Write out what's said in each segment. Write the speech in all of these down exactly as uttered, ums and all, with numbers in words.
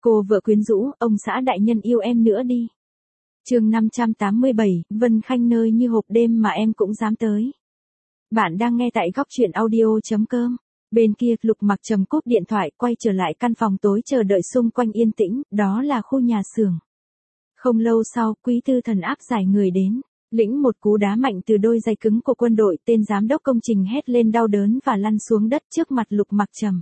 Cô vợ quyến rũ, ông xã đại nhân yêu em nữa đi. Chương năm trăm tám mươi bảy, Vân Khanh nơi như hộp đêm mà em cũng dám tới. Bạn đang nghe tại góc truyện audio.com. Bên kia, Lục Mặc Trầm cúp điện thoại, quay trở lại căn phòng tối chờ đợi xung quanh yên tĩnh, đó là khu nhà xưởng. Không lâu sau, Quý Tư Thần áp giải người đến, lĩnh một cú đá mạnh từ đôi giày cứng của quân đội, tên giám đốc công trình hét lên đau đớn và lăn xuống đất trước mặt Lục Mặc Trầm.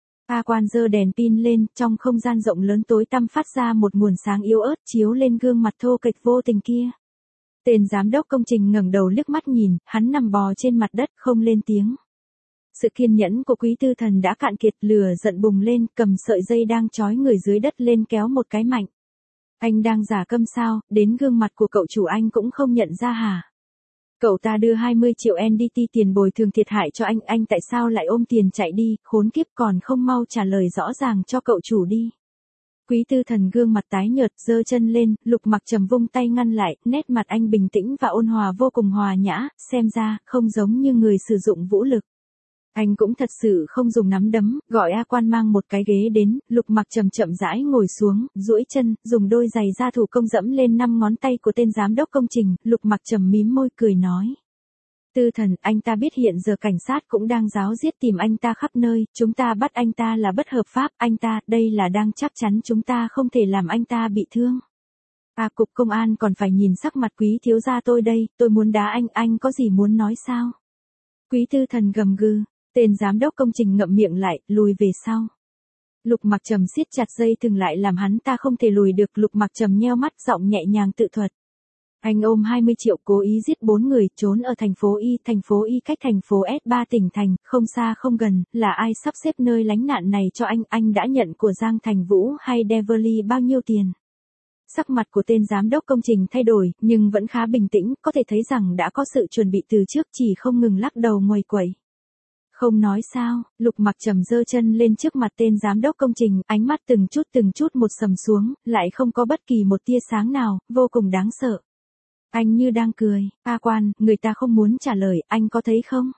A Quan giơ đèn pin lên, trong không gian rộng lớn tối tăm phát ra một nguồn sáng yếu ớt chiếu lên gương mặt thô kệch vô tình kia. Tên giám đốc công trình ngẩng đầu liếc mắt nhìn, hắn nằm bò trên mặt đất không lên tiếng. Sự kiên nhẫn của Quý Tư Thần đã cạn kiệt, lửa giận bùng lên, cầm sợi dây đang trói người dưới đất lên kéo một cái mạnh. Anh đang giả câm sao, đến gương mặt của cậu chủ anh cũng không nhận ra hả? Cậu ta đưa hai mươi triệu en đê tê tiền bồi thường thiệt hại cho anh, anh tại sao lại ôm tiền chạy đi, khốn kiếp, còn không mau trả lời rõ ràng cho cậu chủ đi. Quý Tư Thần gương mặt tái nhợt, giơ chân lên, Lục Mặc Trầm vung tay ngăn lại, nét mặt anh bình tĩnh và ôn hòa vô cùng hòa nhã, xem ra, không giống như người sử dụng vũ lực. Anh cũng thật sự không dùng nắm đấm, gọi A Quan mang một cái ghế đến, Lục Mặc Trầm chậm rãi ngồi xuống, duỗi chân, dùng đôi giày da thủ công dẫm lên năm ngón tay của tên giám đốc công trình, Lục Mặc Trầm mím môi cười nói. Tư Thần, anh ta biết hiện giờ cảnh sát cũng đang ráo riết tìm anh ta khắp nơi, chúng ta bắt anh ta là bất hợp pháp, anh ta, đây là đang chắc chắn chúng ta không thể làm anh ta bị thương. À, cục công an còn phải nhìn sắc mặt Quý thiếu gia tôi đây, tôi muốn đá anh, anh có gì muốn nói sao? Quý Tư Thần gầm gừ. Tên giám đốc công trình ngậm miệng lại, lùi về sau. Lục Mặc Trầm siết chặt dây thừng lại làm hắn ta không thể lùi được, Lục Mặc Trầm nheo mắt, giọng nhẹ nhàng tự thuật. Anh ôm hai mươi triệu cố ý giết bốn người, trốn ở thành phố Y, thành phố Y cách thành phố S ba tỉnh thành, không xa không gần, là ai sắp xếp nơi lánh nạn này cho anh, anh đã nhận của Giang Thành Vũ hay Beverly bao nhiêu tiền? Sắc mặt của tên giám đốc công trình thay đổi, nhưng vẫn khá bình tĩnh, có thể thấy rằng đã có sự chuẩn bị từ trước, chỉ không ngừng lắc đầu nguầy quẩy. Không nói sao, Lục Mặc Trầm giơ chân lên trước mặt tên giám đốc công trình, ánh mắt từng chút từng chút một sầm xuống, lại không có bất kỳ một tia sáng nào, vô cùng đáng sợ. Anh như đang cười, A Quan, người ta không muốn trả lời, anh có thấy không?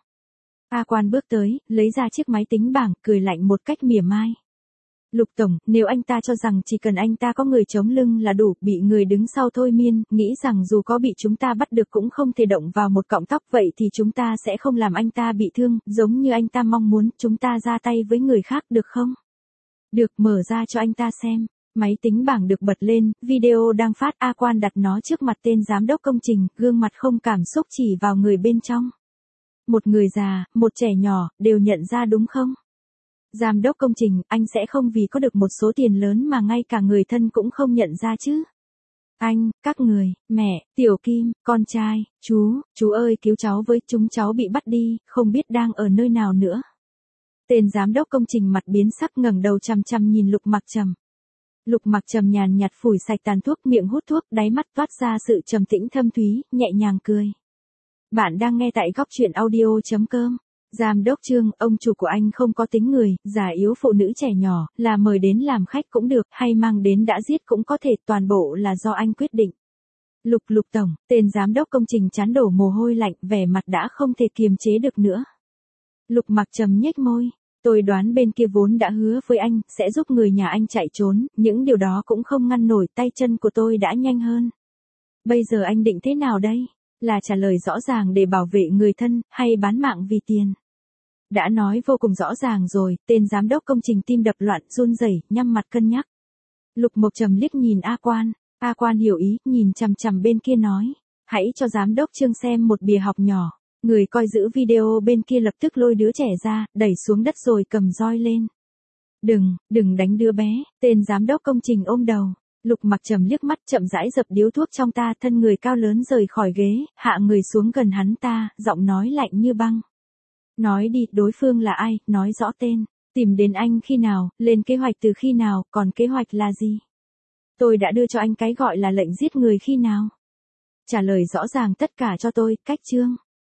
A Quan bước tới, lấy ra chiếc máy tính bảng, cười lạnh một cách mỉa mai. Lục Tổng, nếu anh ta cho rằng chỉ cần anh ta có người chống lưng là đủ, bị người đứng sau thôi miên, nghĩ rằng dù có bị chúng ta bắt được cũng không thể động vào một cọng tóc, vậy thì chúng ta sẽ không làm anh ta bị thương, giống như anh ta mong muốn, chúng ta ra tay với người khác được không? Được, mở ra cho anh ta xem. Máy tính bảng được bật lên, video đang phát, A Quan đặt nó trước mặt tên giám đốc công trình, gương mặt không cảm xúc chỉ vào người bên trong. Một người già, một trẻ nhỏ, đều nhận ra đúng không? Giám đốc công trình, anh sẽ không vì có được một số tiền lớn mà ngay cả người thân cũng không nhận ra chứ. Anh, các người, mẹ, Tiểu Kim, con trai, chú, chú ơi cứu cháu với, chúng cháu bị bắt đi, không biết đang ở nơi nào nữa. Tên giám đốc công trình mặt biến sắc ngẩng đầu chằm chằm nhìn Lục Mặc Trầm. Lục Mặc Trầm nhàn nhạt phủi sạch tàn thuốc, miệng hút thuốc, đáy mắt toát ra sự trầm tĩnh thâm thúy, nhẹ nhàng cười. Bạn đang nghe tại góc truyện audio.com. Giám đốc Trương, ông chủ của anh không có tính người, già yếu phụ nữ trẻ nhỏ, là mời đến làm khách cũng được, hay mang đến đã giết cũng có thể, toàn bộ là do anh quyết định. Lục Lục Tổng, tên giám đốc công trình chán đổ mồ hôi lạnh, vẻ mặt đã không thể kiềm chế được nữa. Lục Mặc Trầm nhếch môi, tôi đoán bên kia vốn đã hứa với anh, sẽ giúp người nhà anh chạy trốn, những điều đó cũng không ngăn nổi, tay chân của tôi đã nhanh hơn. Bây giờ anh định thế nào đây? Là trả lời rõ ràng để bảo vệ người thân, hay bán mạng vì tiền? Đã nói vô cùng rõ ràng rồi, tên giám đốc công trình tim đập loạn, run rẩy, nhắm mặt cân nhắc. Lục Mộc Trầm liếc nhìn A Quan, A Quan hiểu ý, nhìn chằm chằm bên kia nói, hãy cho giám đốc Trương xem một bìa học nhỏ. Người coi giữ video bên kia lập tức lôi đứa trẻ ra, đẩy xuống đất rồi cầm roi lên. Đừng, đừng đánh đứa bé, tên giám đốc công trình ôm đầu. Lục Mặc Trầm liếc mắt chậm rãi dập điếu thuốc trong ta, thân người cao lớn rời khỏi ghế, hạ người xuống gần hắn ta, giọng nói lạnh như băng. Nói đi, đối phương là ai, nói rõ tên, tìm đến anh khi nào, lên kế hoạch từ khi nào, còn kế hoạch là gì? Tôi đã đưa cho anh cái gọi là lệnh giết người khi nào? Trả lời rõ ràng tất cả cho tôi, cách Trương.